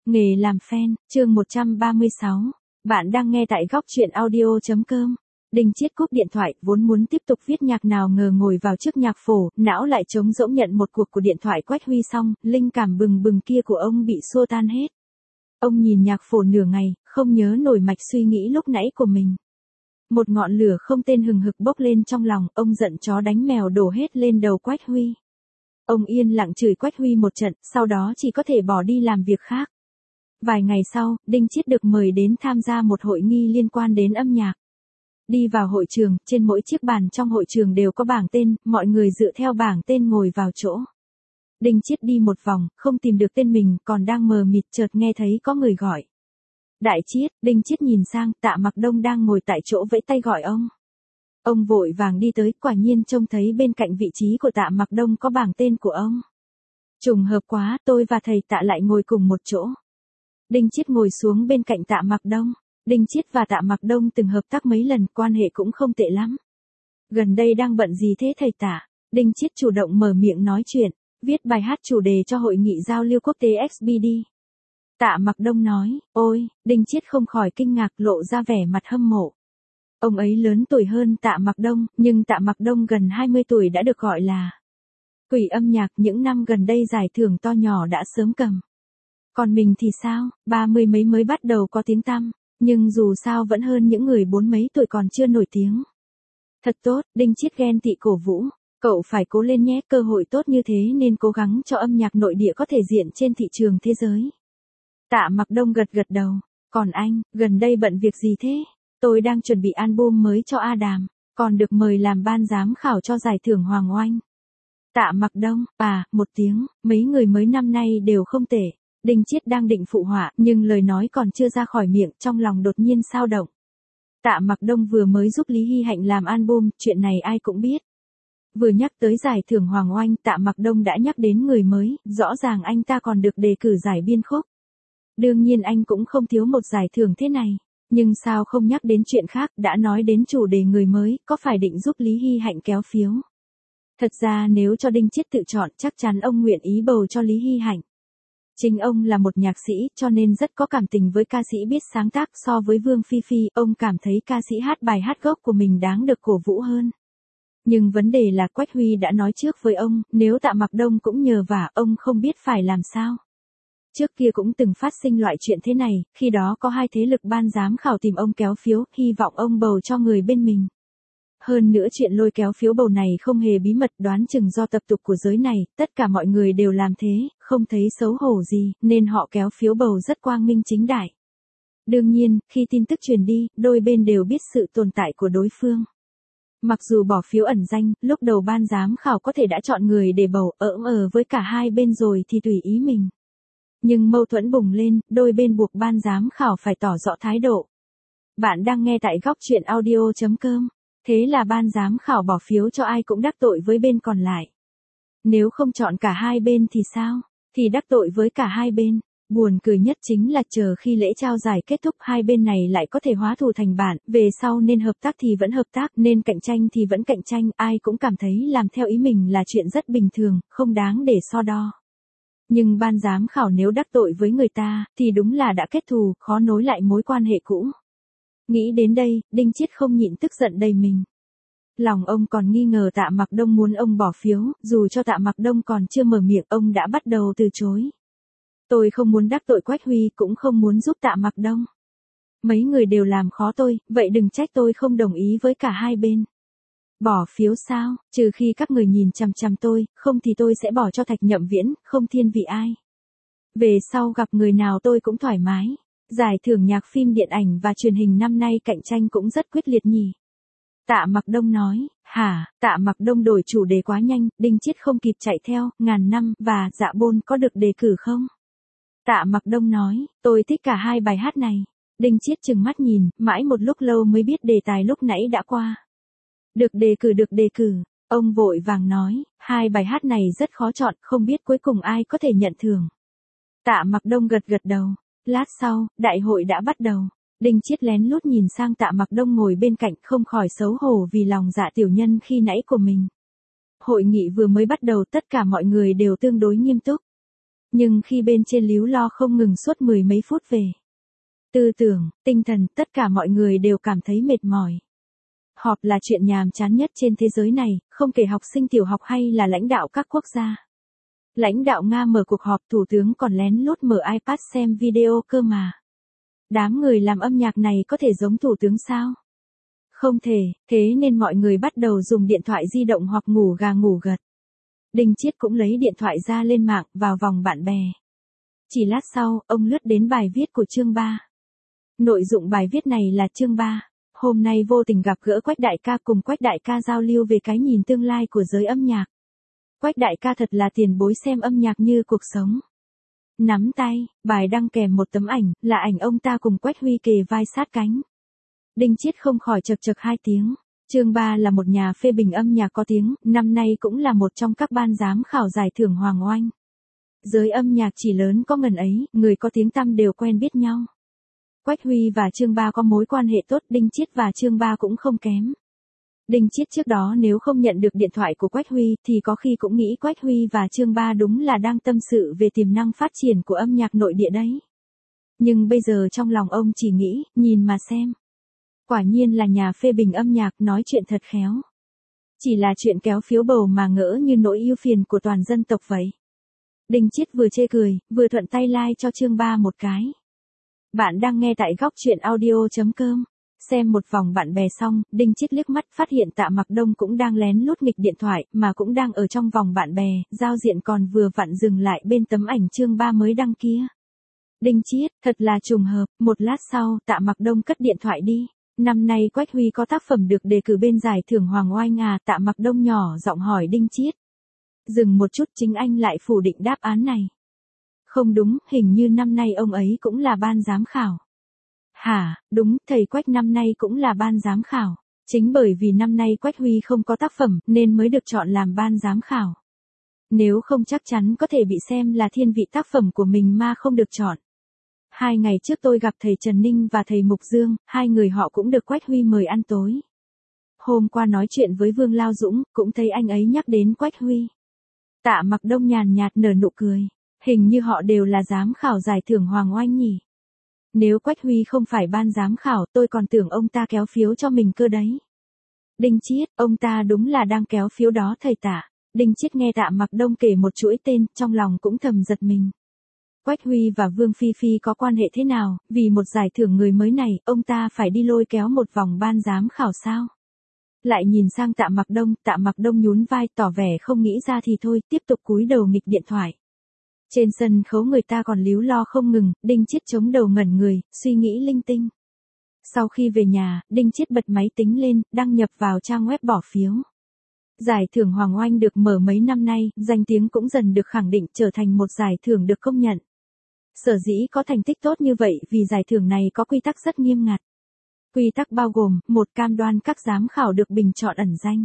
Nghề làm fan, chương 136. Bạn đang nghe tại góc truyện audio.com. Đinh Chiết cúp điện thoại, vốn muốn tiếp tục viết nhạc nào ngờ ngồi vào trước nhạc phổ, não lại trống rỗng nhận một cuộc của điện thoại Quách Huy xong, linh cảm bừng bừng kia của ông bị xua tan hết. Ông nhìn nhạc phổ nửa ngày, không nhớ nổi mạch suy nghĩ lúc nãy của mình. Một ngọn lửa không tên hừng hực bốc lên trong lòng, ông giận chó đánh mèo đổ hết lên đầu Quách Huy. Ông yên lặng chửi Quách Huy một trận, sau đó chỉ có thể bỏ đi làm việc khác. Vài ngày sau, Đinh Chiết được mời đến tham gia một hội nghi liên quan đến âm nhạc. Đi vào hội trường, trên mỗi chiếc bàn trong hội trường đều có bảng tên, mọi người dựa theo bảng tên ngồi vào chỗ. Đinh Chiết đi một vòng, không tìm được tên mình, còn đang mờ mịt chợt nghe thấy có người gọi. Đại Chiết, Đinh Chiết nhìn sang, Tạ Mặc Đông đang ngồi tại chỗ vẫy tay gọi ông. Ông vội vàng đi tới, quả nhiên trông thấy bên cạnh vị trí của Tạ Mặc Đông có bảng tên của ông. Trùng hợp quá, tôi và thầy Tạ lại ngồi cùng một chỗ. Đinh Chiết ngồi xuống bên cạnh Tạ Mặc Đông. Đinh Chiết và Tạ Mặc Đông từng hợp tác mấy lần, quan hệ cũng không tệ lắm. Gần đây đang bận gì thế thầy Tạ? Đinh Chiết chủ động mở miệng nói chuyện, viết bài hát chủ đề cho hội nghị giao lưu quốc tế XBD. Tạ Mặc Đông nói, ôi, Đinh Chiết không khỏi kinh ngạc, lộ ra vẻ mặt hâm mộ. Ông ấy lớn tuổi hơn Tạ Mặc Đông, nhưng Tạ Mặc Đông gần 20 tuổi đã được gọi là quỷ âm nhạc, những năm gần đây giải thưởng to nhỏ đã sớm cầm. Còn mình thì sao, 30 mấy mới bắt đầu có tiếng tăm, nhưng dù sao vẫn hơn những người 40 mấy tuổi còn chưa nổi tiếng. Thật tốt, Đinh Chiết ghen tị cổ vũ, cậu phải cố lên nhé, cơ hội tốt như thế nên cố gắng cho âm nhạc nội địa có thể diện trên thị trường thế giới. Tạ Mặc Đông gật gật đầu, còn anh, gần đây bận việc gì thế? Tôi đang chuẩn bị album mới cho A Đàm, còn được mời làm ban giám khảo cho giải thưởng Hoàng Oanh. Tạ Mặc Đông, một tiếng, mấy người mới năm nay đều không tệ. Đinh Chiết đang định phụ họa, nhưng lời nói còn chưa ra khỏi miệng, trong lòng đột nhiên xao động. Tạ Mặc Đông vừa mới giúp Lý Hy Hạnh làm album, chuyện này ai cũng biết. Vừa nhắc tới giải thưởng Hoàng Oanh, Tạ Mặc Đông đã nhắc đến người mới, rõ ràng anh ta còn được đề cử giải biên khúc. Đương nhiên anh cũng không thiếu một giải thưởng thế này. Nhưng sao không nhắc đến chuyện khác, đã nói đến chủ đề người mới, có phải định giúp Lý Hy Hạnh kéo phiếu? Thật ra nếu cho Đinh Chiết tự chọn, chắc chắn ông nguyện ý bầu cho Lý Hy Hạnh. Chính ông là một nhạc sĩ, cho nên rất có cảm tình với ca sĩ biết sáng tác. So với Vương Phi Phi, ông cảm thấy ca sĩ hát bài hát gốc của mình đáng được cổ vũ hơn. Nhưng vấn đề là Quách Huy đã nói trước với ông, nếu Tạ Mặc Đông cũng nhờ vả, ông không biết phải làm sao. Trước kia cũng từng phát sinh loại chuyện thế này, khi đó có hai thế lực ban giám khảo tìm ông kéo phiếu, hy vọng ông bầu cho người bên mình. Hơn nữa chuyện lôi kéo phiếu bầu này không hề bí mật, đoán chừng do tập tục của giới này, tất cả mọi người đều làm thế, không thấy xấu hổ gì, nên họ kéo phiếu bầu rất quang minh chính đại. Đương nhiên, khi tin tức truyền đi, đôi bên đều biết sự tồn tại của đối phương. Mặc dù bỏ phiếu ẩn danh, lúc đầu ban giám khảo có thể đã chọn người để bầu, với cả hai bên rồi thì tùy ý mình. Nhưng mâu thuẫn bùng lên, đôi bên buộc ban giám khảo phải tỏ rõ thái độ. Bạn đang nghe tại góc truyện audio.com. Thế là ban giám khảo bỏ phiếu cho ai cũng đắc tội với bên còn lại. Nếu không chọn cả hai bên thì sao? Thì đắc tội với cả hai bên. Buồn cười nhất chính là chờ khi lễ trao giải kết thúc, hai bên này lại có thể hóa thù thành bạn, về sau nên hợp tác thì vẫn hợp tác, nên cạnh tranh thì vẫn cạnh tranh, ai cũng cảm thấy làm theo ý mình là chuyện rất bình thường, không đáng để so đo. Nhưng ban giám khảo nếu đắc tội với người ta, thì đúng là đã kết thù, khó nối lại mối quan hệ cũ. Nghĩ đến đây, Đinh Chiết không nhịn tức giận đầy mình. Lòng ông còn nghi ngờ Tạ Mặc Đông muốn ông bỏ phiếu, dù cho Tạ Mặc Đông còn chưa mở miệng, ông đã bắt đầu từ chối. Tôi không muốn đắc tội Quách Huy, cũng không muốn giúp Tạ Mặc Đông. Mấy người đều làm khó tôi, vậy đừng trách tôi không đồng ý với cả hai bên. Bỏ phiếu sao, trừ khi các người nhìn chằm chằm tôi, không thì tôi sẽ bỏ cho Thạch Nhậm Viễn, không thiên vị ai. Về sau gặp người nào tôi cũng thoải mái. Giải thưởng nhạc phim điện ảnh và truyền hình năm nay cạnh tranh cũng rất quyết liệt nhỉ. Tạ Mặc Đông nói, Tạ Mặc Đông đổi chủ đề quá nhanh, Đinh Chiết không kịp chạy theo, Ngàn Năm và Dạ Bôn có được đề cử không? Tạ Mặc Đông nói, tôi thích cả hai bài hát này. Đinh Chiết trừng mắt nhìn, mãi một lúc lâu mới biết đề tài lúc nãy đã qua. Được đề cử, ông vội vàng nói, hai bài hát này rất khó chọn, không biết cuối cùng ai có thể nhận thưởng. Tạ Mặc Đông gật gật đầu. Lát sau, đại hội đã bắt đầu. Đinh Chiết lén lút nhìn sang Tạ Mặc Đông ngồi bên cạnh, không khỏi xấu hổ vì lòng dạ tiểu nhân khi nãy của mình. Hội nghị vừa mới bắt đầu, tất cả mọi người đều tương đối nghiêm túc. Nhưng khi bên trên líu lo không ngừng suốt mười mấy phút về tư tưởng, tinh thần, tất cả mọi người đều cảm thấy mệt mỏi. Họp là chuyện nhàm chán nhất trên thế giới này, không kể học sinh tiểu học hay là lãnh đạo các quốc gia. Lãnh đạo Nga mở cuộc họp, thủ tướng còn lén lút mở iPad xem video cơ mà. Đám người làm âm nhạc này có thể giống thủ tướng sao? Không thể, thế nên mọi người bắt đầu dùng điện thoại di động hoặc ngủ gà ngủ gật. Đinh Chiết cũng lấy điện thoại ra lên mạng, vào vòng bạn bè. Chỉ lát sau, ông lướt đến bài viết của chương 3. Nội dung bài viết này là chương 3. Hôm nay vô tình gặp gỡ Quách đại ca, cùng Quách đại ca giao lưu về cái nhìn tương lai của giới âm nhạc. Quách đại ca thật là tiền bối xem âm nhạc như cuộc sống. Nắm tay, bài đăng kèm một tấm ảnh, là ảnh ông ta cùng Quách Huy kề vai sát cánh. Đinh Chiết không khỏi chật chật hai tiếng. Chương 3 là một nhà phê bình âm nhạc có tiếng, năm nay cũng là một trong các ban giám khảo giải thưởng Hoàng Oanh. Giới âm nhạc chỉ lớn có ngần ấy, người có tiếng tăm đều quen biết nhau. Quách Huy và Chương 3 có mối quan hệ tốt, Đinh Chiết và Chương 3 cũng không kém. Đinh Chiết trước đó nếu không nhận được điện thoại của Quách Huy thì có khi cũng nghĩ Quách Huy và Chương 3 đúng là đang tâm sự về tiềm năng phát triển của âm nhạc nội địa đấy. Nhưng bây giờ trong lòng ông chỉ nghĩ, nhìn mà xem. Quả nhiên là nhà phê bình âm nhạc, nói chuyện thật khéo. Chỉ là chuyện kéo phiếu bầu mà ngỡ như nỗi ưu phiền của toàn dân tộc vậy. Đinh Chiết vừa chê cười, vừa thuận tay like cho Chương 3 một cái. Bạn đang nghe tại góc truyện audio.com. Xem một vòng bạn bè xong, Đinh Chiết liếc mắt phát hiện Tạ Mặc Đông cũng đang lén lút nghịch điện thoại, mà cũng đang ở trong vòng bạn bè, giao diện còn vừa vặn dừng lại bên tấm ảnh Chương 3 mới đăng kia. Đinh Chiết, thật là trùng hợp, một lát sau, Tạ Mặc Đông cất điện thoại đi. Năm nay Quách Huy có tác phẩm được đề cử bên giải thưởng Hoàng Oanh à? Tạ Mặc Đông nhỏ giọng hỏi Đinh Chiết. Dừng một chút, chính anh lại phủ định đáp án này. Không đúng, hình như năm nay ông ấy cũng là ban giám khảo. Hả, đúng, thầy Quách năm nay cũng là ban giám khảo. Chính bởi vì năm nay Quách Huy không có tác phẩm, nên mới được chọn làm ban giám khảo. Nếu không chắc chắn có thể bị xem là thiên vị tác phẩm của mình mà không được chọn. 2 ngày trước tôi gặp thầy Trần Ninh và thầy Mục Dương, hai người họ cũng được Quách Huy mời ăn tối. Hôm qua nói chuyện với Vương Lao Dũng, cũng thấy anh ấy nhắc đến Quách Huy. Tạ Mặc Đông nhàn nhạt nở nụ cười. Hình như họ đều là giám khảo giải thưởng Hoàng Oanh nhỉ. Nếu Quách Huy không phải ban giám khảo, tôi còn tưởng ông ta kéo phiếu cho mình cơ đấy. Đinh Chiết, ông ta đúng là đang kéo phiếu đó thầy Tạ. Đinh Chiết nghe Tạ Mặc Đông kể một chuỗi tên, trong lòng cũng thầm giật mình. Quách Huy và Vương Phi Phi có quan hệ thế nào, vì một giải thưởng người mới này, ông ta phải đi lôi kéo một vòng ban giám khảo sao? Lại nhìn sang Tạ Mặc Đông nhún vai tỏ vẻ không nghĩ ra thì thôi, tiếp tục cúi đầu nghịch điện thoại. Trên sân khấu người ta còn líu lo không ngừng, Đinh Chiết chống đầu ngẩn người, suy nghĩ linh tinh. Sau khi về nhà, Đinh Chiết bật máy tính lên, đăng nhập vào trang web bỏ phiếu. Giải thưởng Hoàng Oanh được mở mấy năm nay, danh tiếng cũng dần được khẳng định trở thành một giải thưởng được công nhận. Sở dĩ có thành tích tốt như vậy vì giải thưởng này có quy tắc rất nghiêm ngặt. Quy tắc bao gồm, 1. Cam đoan các giám khảo được bình chọn ẩn danh.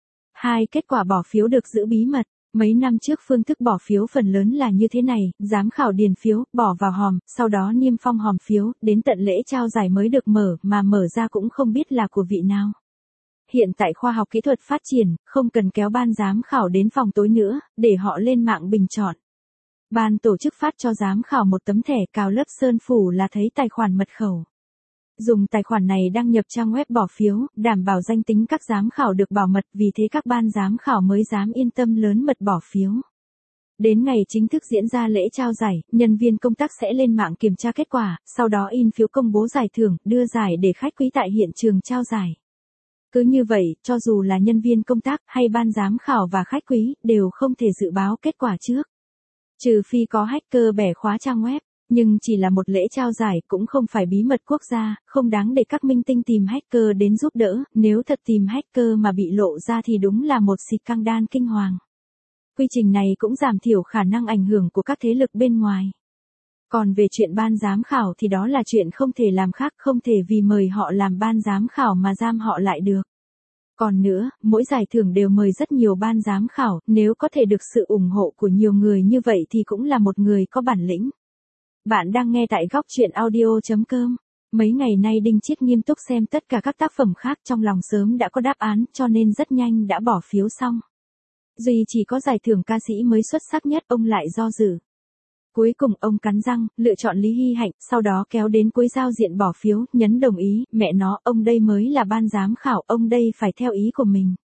2. Kết quả bỏ phiếu được giữ bí mật. Mấy năm trước phương thức bỏ phiếu phần lớn là như thế này, giám khảo điền phiếu, bỏ vào hòm, sau đó niêm phong hòm phiếu, đến tận lễ trao giải mới được mở, mà mở ra cũng không biết là của vị nào. Hiện tại khoa học kỹ thuật phát triển, không cần kéo ban giám khảo đến phòng tối nữa, để họ lên mạng bình chọn. Ban tổ chức phát cho giám khảo một tấm thẻ cào lớp sơn phủ là thấy tài khoản mật khẩu. Dùng tài khoản này đăng nhập trang web bỏ phiếu, đảm bảo danh tính các giám khảo được bảo mật, vì thế các ban giám khảo mới dám yên tâm lớn mật bỏ phiếu. Đến ngày chính thức diễn ra lễ trao giải, nhân viên công tác sẽ lên mạng kiểm tra kết quả, sau đó in phiếu công bố giải thưởng, đưa giải để khách quý tại hiện trường trao giải. Cứ như vậy, cho dù là nhân viên công tác hay ban giám khảo và khách quý, đều không thể dự báo kết quả trước. Trừ phi có hacker bẻ khóa trang web. Nhưng chỉ là một lễ trao giải, cũng không phải bí mật quốc gia, không đáng để các minh tinh tìm hacker đến giúp đỡ, nếu thật tìm hacker mà bị lộ ra thì đúng là một scandal kinh hoàng. Quy trình này cũng giảm thiểu khả năng ảnh hưởng của các thế lực bên ngoài. Còn về chuyện ban giám khảo thì đó là chuyện không thể làm khác, không thể vì mời họ làm ban giám khảo mà giam họ lại được. Còn nữa, mỗi giải thưởng đều mời rất nhiều ban giám khảo, nếu có thể được sự ủng hộ của nhiều người như vậy thì cũng là một người có bản lĩnh. Bạn đang nghe tại góc truyện audio.com. Mấy ngày nay Đinh Chiết nghiêm túc xem tất cả các tác phẩm khác, trong lòng sớm đã có đáp án, cho nên rất nhanh đã bỏ phiếu xong. Duy chỉ có giải thưởng ca sĩ mới xuất sắc nhất, ông lại do dự. Cuối cùng ông cắn răng, lựa chọn Lý Hy Hạnh, sau đó kéo đến cuối giao diện bỏ phiếu, nhấn đồng ý, mẹ nó, ông đây mới là ban giám khảo, ông đây phải theo ý của mình.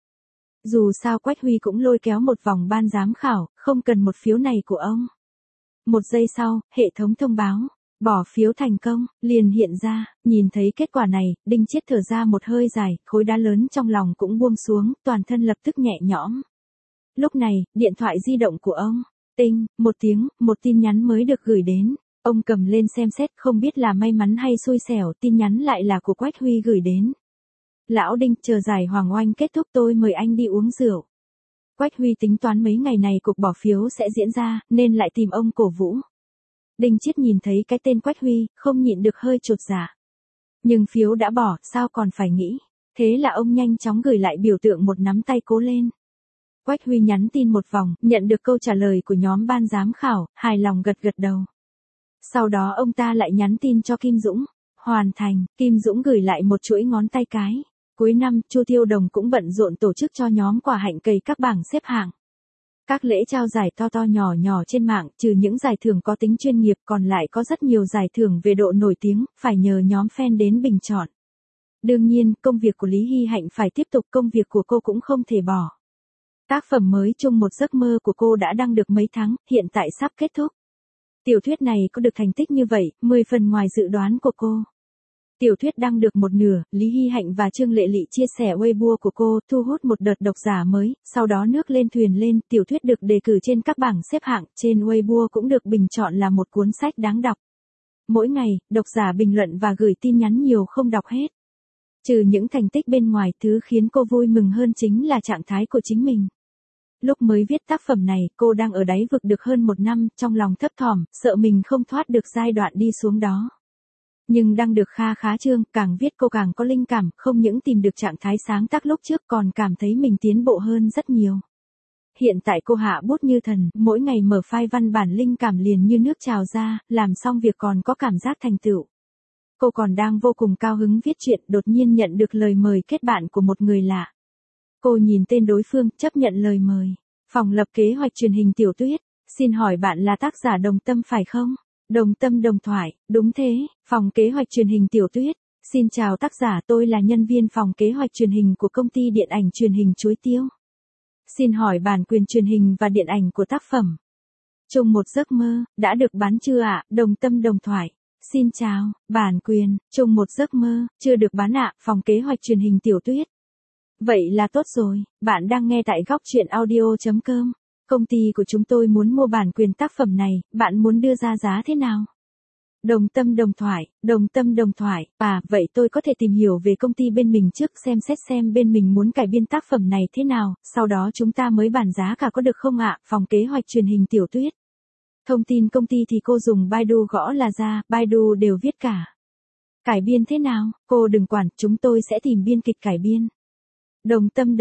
Dù sao Quách Huy cũng lôi kéo một vòng ban giám khảo, không cần một phiếu này của ông. Một giây sau, hệ thống thông báo, bỏ phiếu thành công, liền hiện ra, nhìn thấy kết quả này, Đinh Chiết thở ra một hơi dài, khối đá lớn trong lòng cũng buông xuống, toàn thân lập tức nhẹ nhõm. Lúc này, điện thoại di động của ông, tinh, một tiếng, một tin nhắn mới được gửi đến. Ông cầm lên xem xét, không biết là may mắn hay xui xẻo, tin nhắn lại là của Quách Huy gửi đến. Lão Đinh, chờ giải Hoàng Oanh kết thúc tôi mời anh đi uống rượu. Quách Huy tính toán mấy ngày này cuộc bỏ phiếu sẽ diễn ra, nên lại tìm ông cổ vũ. Đinh Chiết nhìn thấy cái tên Quách Huy, không nhịn được hơi chột dạ. Nhưng phiếu đã bỏ, sao còn phải nghĩ. Thế là ông nhanh chóng gửi lại biểu tượng một nắm tay cố lên. Quách Huy nhắn tin một vòng, nhận được câu trả lời của nhóm ban giám khảo, hài lòng gật gật đầu. Sau đó ông ta lại nhắn tin cho Kim Dũng. Hoàn thành, Kim Dũng gửi lại một chuỗi ngón tay cái. Cuối năm, Chu Tiêu Đồng cũng bận rộn tổ chức cho nhóm quả hạnh cầy các bảng xếp hạng. Các lễ trao giải to to nhỏ nhỏ trên mạng, trừ những giải thưởng có tính chuyên nghiệp còn lại có rất nhiều giải thưởng về độ nổi tiếng, phải nhờ nhóm fan đến bình chọn. Đương nhiên, công việc của Lý Hy Hạnh phải tiếp tục, công việc của cô cũng không thể bỏ. Tác phẩm mới Chung một giấc mơ của cô đã đăng được mấy tháng, hiện tại sắp kết thúc. Tiểu thuyết này có được thành tích như vậy, 10 phần ngoài dự đoán của cô. Tiểu thuyết đăng được một nửa, Lý Hy Hạnh và Trương Lệ Lị chia sẻ Weibo của cô, thu hút một đợt độc giả mới, sau đó nước lên thuyền lên, tiểu thuyết được đề cử trên các bảng xếp hạng, trên Weibo cũng được bình chọn là một cuốn sách đáng đọc. Mỗi ngày, độc giả bình luận và gửi tin nhắn nhiều không đọc hết. Trừ những thành tích bên ngoài, thứ khiến cô vui mừng hơn chính là trạng thái của chính mình. Lúc mới viết tác phẩm này, cô đang ở đáy vực được hơn một năm, trong lòng thấp thỏm, sợ mình không thoát được giai đoạn đi xuống đó. Nhưng đang được khá chương, càng viết cô càng có linh cảm, không những tìm được trạng thái sáng tác lúc trước còn cảm thấy mình tiến bộ hơn rất nhiều. Hiện tại cô hạ bút như thần, mỗi ngày mở file văn bản linh cảm liền như nước trào ra, làm xong việc còn có cảm giác thành tựu. Cô còn đang vô cùng cao hứng viết truyện, đột nhiên nhận được lời mời kết bạn của một người lạ. Cô nhìn tên đối phương, chấp nhận lời mời. Phòng lập kế hoạch truyền hình tiểu thuyết, xin hỏi bạn là tác giả Đồng Tâm phải không? Đồng Tâm đồng thoại, đúng thế, phòng kế hoạch truyền hình tiểu thuyết. Xin chào tác giả, tôi là nhân viên phòng kế hoạch truyền hình của công ty điện ảnh truyền hình Chuối Tiêu. Xin hỏi bản quyền truyền hình và điện ảnh của tác phẩm Chung một giấc mơ, đã được bán chưa ạ? Đồng Tâm đồng thoại. Xin chào, bản quyền, Chung một giấc mơ, chưa được bán ạ, phòng kế hoạch truyền hình tiểu thuyết. Vậy là tốt rồi, bạn đang nghe tại góc truyện audio.com. Công ty của chúng tôi muốn mua bản quyền tác phẩm này, bạn muốn đưa ra giá thế nào? Đồng Tâm đồng thoại, vậy tôi có thể tìm hiểu về công ty bên mình trước xem xét xem bên mình muốn cải biên tác phẩm này thế nào, sau đó chúng ta mới bàn giá cả có được không ạ? Phòng kế hoạch truyền hình tiểu thuyết. Thông tin công ty thì cô dùng Baidu gõ là ra, Baidu đều viết cả. Cải biên thế nào? Cô đừng quản, chúng tôi sẽ tìm biên kịch cải biên. Đồng Tâm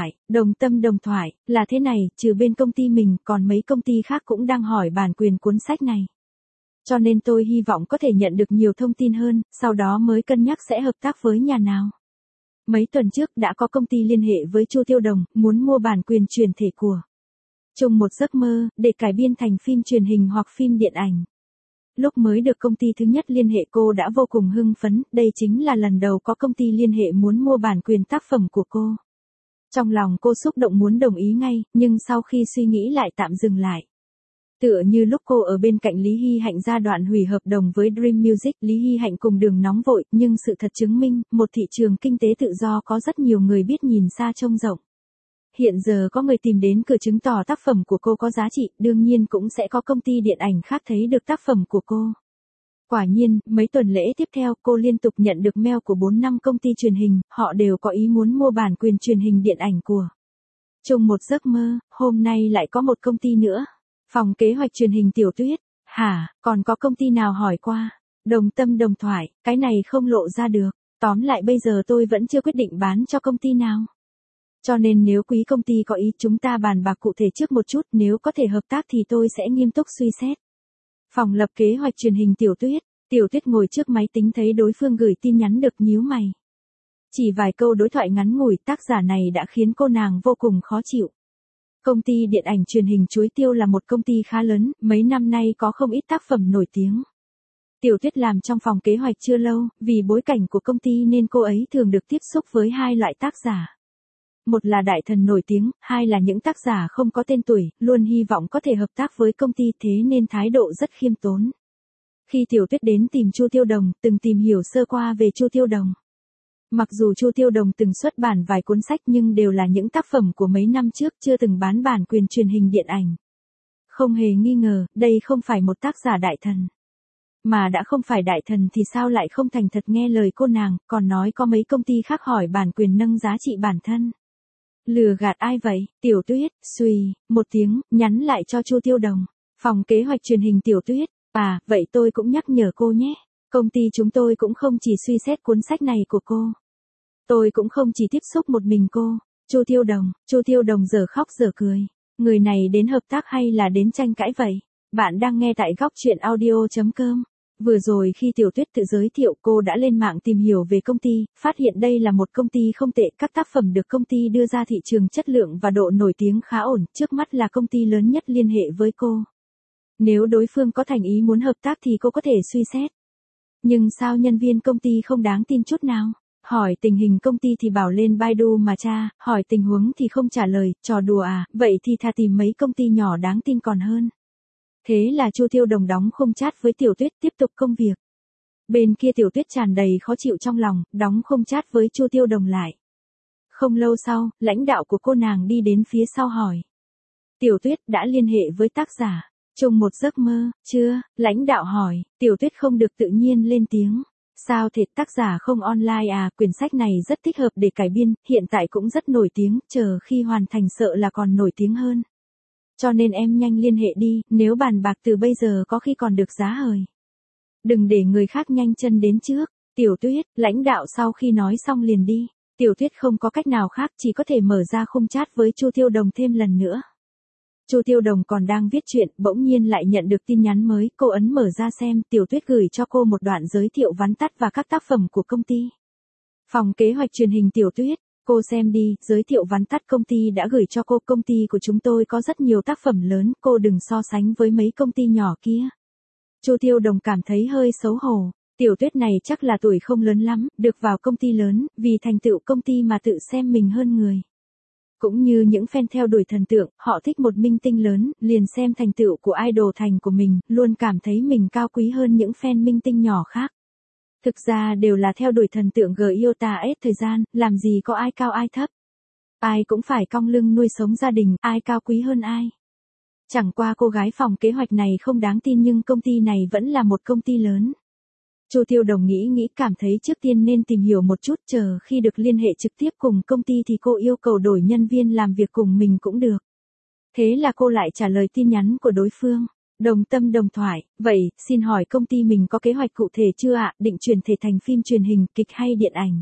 đồng thoại, là thế này, trừ bên công ty mình, còn mấy công ty khác cũng đang hỏi bản quyền cuốn sách này. Cho nên tôi hy vọng có thể nhận được nhiều thông tin hơn, sau đó mới cân nhắc sẽ hợp tác với nhà nào. Mấy tuần trước đã có công ty liên hệ với Chu Tiêu Đồng, muốn mua bản quyền truyền thể của Chung một giấc mơ, để cải biên thành phim truyền hình hoặc phim điện ảnh. Lúc mới được công ty thứ nhất liên hệ cô đã vô cùng hưng phấn, đây chính là lần đầu có công ty liên hệ muốn mua bản quyền tác phẩm của cô. Trong lòng cô xúc động muốn đồng ý ngay, nhưng sau khi suy nghĩ lại tạm dừng lại. Tựa như lúc cô ở bên cạnh Lý Hy Hạnh ra đoạn hủy hợp đồng với Dream Music, Lý Hy Hạnh cùng đường nóng vội, nhưng sự thật chứng minh, một thị trường kinh tế tự do có rất nhiều người biết nhìn xa trông rộng. Hiện giờ có người tìm đến cửa chứng tỏ tác phẩm của cô có giá trị, đương nhiên cũng sẽ có công ty điện ảnh khác thấy được tác phẩm của cô. Quả nhiên, mấy tuần lễ tiếp theo cô liên tục nhận được mail của 4-5 công ty truyền hình, họ đều có ý muốn mua bản quyền truyền hình điện ảnh của Chung một giấc mơ, hôm nay lại có một công ty nữa. Phòng kế hoạch truyền hình tiểu thuyết, hả, còn có công ty nào hỏi qua? Đồng Tâm đồng thoại, cái này không lộ ra được. Tóm lại bây giờ tôi vẫn chưa quyết định bán cho công ty nào. Cho nên nếu quý công ty có ý chúng ta bàn bạc cụ thể trước một chút, nếu có thể hợp tác thì tôi sẽ nghiêm túc suy xét. Phòng lập kế hoạch truyền hình tiểu thuyết ngồi trước máy tính thấy đối phương gửi tin nhắn được nhíu mày. Chỉ vài câu đối thoại ngắn ngủi tác giả này đã khiến cô nàng vô cùng khó chịu. Công ty điện ảnh truyền hình Chuối Tiêu là một công ty khá lớn, mấy năm nay có không ít tác phẩm nổi tiếng. Tiểu Tuyết làm trong phòng kế hoạch chưa lâu, vì bối cảnh của công ty nên cô ấy thường được tiếp xúc với hai loại tác giả. Một là đại thần nổi tiếng, hai là những tác giả không có tên tuổi, luôn hy vọng có thể hợp tác với công ty thế nên thái độ rất khiêm tốn. Khi Tiểu Tuyết đến tìm Chu Tiêu Đồng, từng tìm hiểu sơ qua về Chu Tiêu Đồng. Mặc dù Chu Tiêu Đồng từng xuất bản vài cuốn sách nhưng đều là những tác phẩm của mấy năm trước, chưa từng bán bản quyền truyền hình điện ảnh. Không hề nghi ngờ, đây không phải một tác giả đại thần. Mà đã không phải đại thần thì sao lại không thành thật nghe lời cô nàng, còn nói có mấy công ty khác hỏi bản quyền nâng giá trị bản thân. Lừa gạt ai vậy? Tiểu Tuyết, xùy, một tiếng, nhắn lại cho Chu Tiêu Đồng. Phòng kế hoạch truyền hình Tiểu Tuyết, vậy tôi cũng nhắc nhở cô nhé. Công ty chúng tôi cũng không chỉ suy xét cuốn sách này của cô. Tôi cũng không chỉ tiếp xúc một mình cô. Chu Tiêu Đồng giờ khóc giờ cười. Người này đến hợp tác hay là đến tranh cãi vậy? Bạn đang nghe tại góc truyện audio.com. Vừa rồi khi Tiểu Tuyết tự giới thiệu cô đã lên mạng tìm hiểu về công ty, phát hiện đây là một công ty không tệ, các tác phẩm được công ty đưa ra thị trường chất lượng và độ nổi tiếng khá ổn, trước mắt là công ty lớn nhất liên hệ với cô. Nếu đối phương có thành ý muốn hợp tác thì cô có thể suy xét. Nhưng sao nhân viên công ty không đáng tin chút nào? Hỏi tình hình công ty thì bảo lên Baidu mà tra, hỏi tình huống thì không trả lời, trò đùa à, vậy thì thà tìm mấy công ty nhỏ đáng tin còn hơn. Thế là Chu Tiêu Đồng đóng khung chat với Tiểu Tuyết tiếp tục công việc. Bên kia Tiểu Tuyết tràn đầy khó chịu trong lòng, đóng khung chat với Chu Tiêu Đồng lại. Không lâu sau, lãnh đạo của cô nàng đi đến phía sau hỏi. Tiểu Tuyết đã liên hệ với tác giả. Chung một giấc mơ, chưa? Lãnh đạo hỏi, Tiểu Tuyết không được tự nhiên lên tiếng. Sao thế, tác giả không online à, quyển sách này rất thích hợp để cải biên, hiện tại cũng rất nổi tiếng, chờ khi hoàn thành sợ là còn nổi tiếng hơn. Cho nên em nhanh liên hệ đi, nếu bàn bạc từ bây giờ có khi còn được giá hời. Đừng để người khác nhanh chân đến trước. Tiểu Tuyết, lãnh đạo sau khi nói xong liền đi. Tiểu Tuyết không có cách nào khác, chỉ có thể mở ra khung chat với Chu Tiêu Đồng thêm lần nữa. Chu Tiêu Đồng còn đang viết chuyện, bỗng nhiên lại nhận được tin nhắn mới, cô ấn mở ra xem, Tiểu Tuyết gửi cho cô một đoạn giới thiệu vắn tắt và các tác phẩm của công ty. Phòng kế hoạch truyền hình Tiểu Tuyết, cô xem đi, giới thiệu vắn tắt công ty đã gửi cho cô, công ty của chúng tôi có rất nhiều tác phẩm lớn, cô đừng so sánh với mấy công ty nhỏ kia. Chu Tiêu Đồng cảm thấy hơi xấu hổ, Tiểu Tuyết này chắc là tuổi không lớn lắm, được vào công ty lớn, vì thành tựu công ty mà tự xem mình hơn người. Cũng như những fan theo đuổi thần tượng, họ thích một minh tinh lớn, liền xem thành tựu của idol thành của mình, luôn cảm thấy mình cao quý hơn những fan minh tinh nhỏ khác. Thực ra đều là theo đuổi thần tượng Giota hết thời gian, làm gì có ai cao ai thấp. Ai cũng phải cong lưng nuôi sống gia đình, ai cao quý hơn ai. Chẳng qua cô gái phòng kế hoạch này không đáng tin nhưng công ty này vẫn là một công ty lớn. Chu Tiêu Đồng nghĩ cảm thấy trước tiên nên tìm hiểu một chút, chờ khi được liên hệ trực tiếp cùng công ty thì cô yêu cầu đổi nhân viên làm việc cùng mình cũng được. Thế là cô lại trả lời tin nhắn của đối phương. Đồng tâm đồng thoại, vậy, xin hỏi công ty mình có kế hoạch cụ thể chưa ạ, định chuyển thể thành phim truyền hình, kịch hay điện ảnh?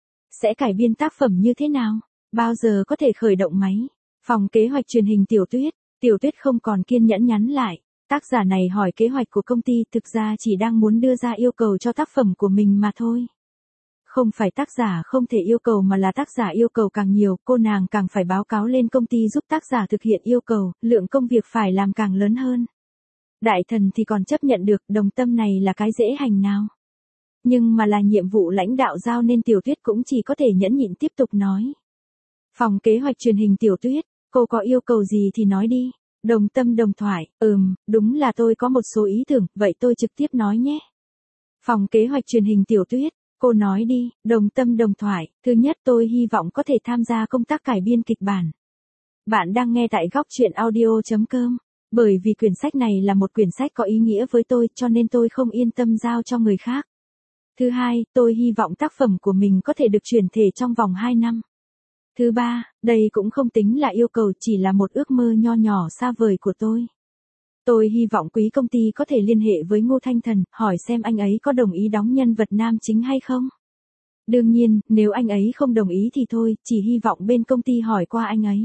Sẽ cải biên tác phẩm như thế nào? Bao giờ có thể khởi động máy? Phòng kế hoạch truyền hình Tiểu Tuyết không còn kiên nhẫn nhắn lại. Tác giả này hỏi kế hoạch của công ty, thực ra chỉ đang muốn đưa ra yêu cầu cho tác phẩm của mình mà thôi. Không phải tác giả không thể yêu cầu mà là tác giả yêu cầu càng nhiều, cô nàng càng phải báo cáo lên công ty giúp tác giả thực hiện yêu cầu, lượng công việc phải làm càng lớn hơn. Đại thần thì còn chấp nhận được, đồng tâm này là cái dễ hành nào. Nhưng mà là nhiệm vụ lãnh đạo giao nên Tiểu Tuyết cũng chỉ có thể nhẫn nhịn tiếp tục nói. Phòng kế hoạch truyền hình Tiểu Tuyết, cô có yêu cầu gì thì nói đi. Đồng tâm đồng thoại, đúng là tôi có một số ý tưởng, vậy tôi trực tiếp nói nhé. Phòng kế hoạch truyền hình Tiểu Tuyết, cô nói đi, đồng tâm đồng thoại, thứ nhất tôi hy vọng có thể tham gia công tác cải biên kịch bản. Bạn đang nghe tại góc truyện audio.com, bởi vì quyển sách này là một quyển sách có ý nghĩa với tôi cho nên tôi không yên tâm giao cho người khác. Thứ hai, tôi hy vọng tác phẩm của mình có thể được chuyển thể trong vòng 2 năm. Thứ ba, đây cũng không tính là yêu cầu, chỉ là một ước mơ nho nhỏ xa vời của tôi. Tôi hy vọng quý công ty có thể liên hệ với Ngô Thanh Thần, hỏi xem anh ấy có đồng ý đóng nhân vật nam chính hay không. Đương nhiên, nếu anh ấy không đồng ý thì thôi, chỉ hy vọng bên công ty hỏi qua anh ấy.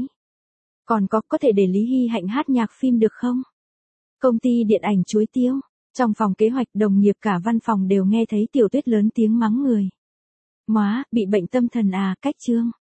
Còn có thể để Lý Hy Hạnh hát nhạc phim được không? Công ty điện ảnh Chuối Tiêu. Trong phòng kế hoạch, đồng nghiệp cả văn phòng đều nghe thấy Tiểu Tuyết lớn tiếng mắng người. Móa, bị bệnh tâm thần à, cách chương.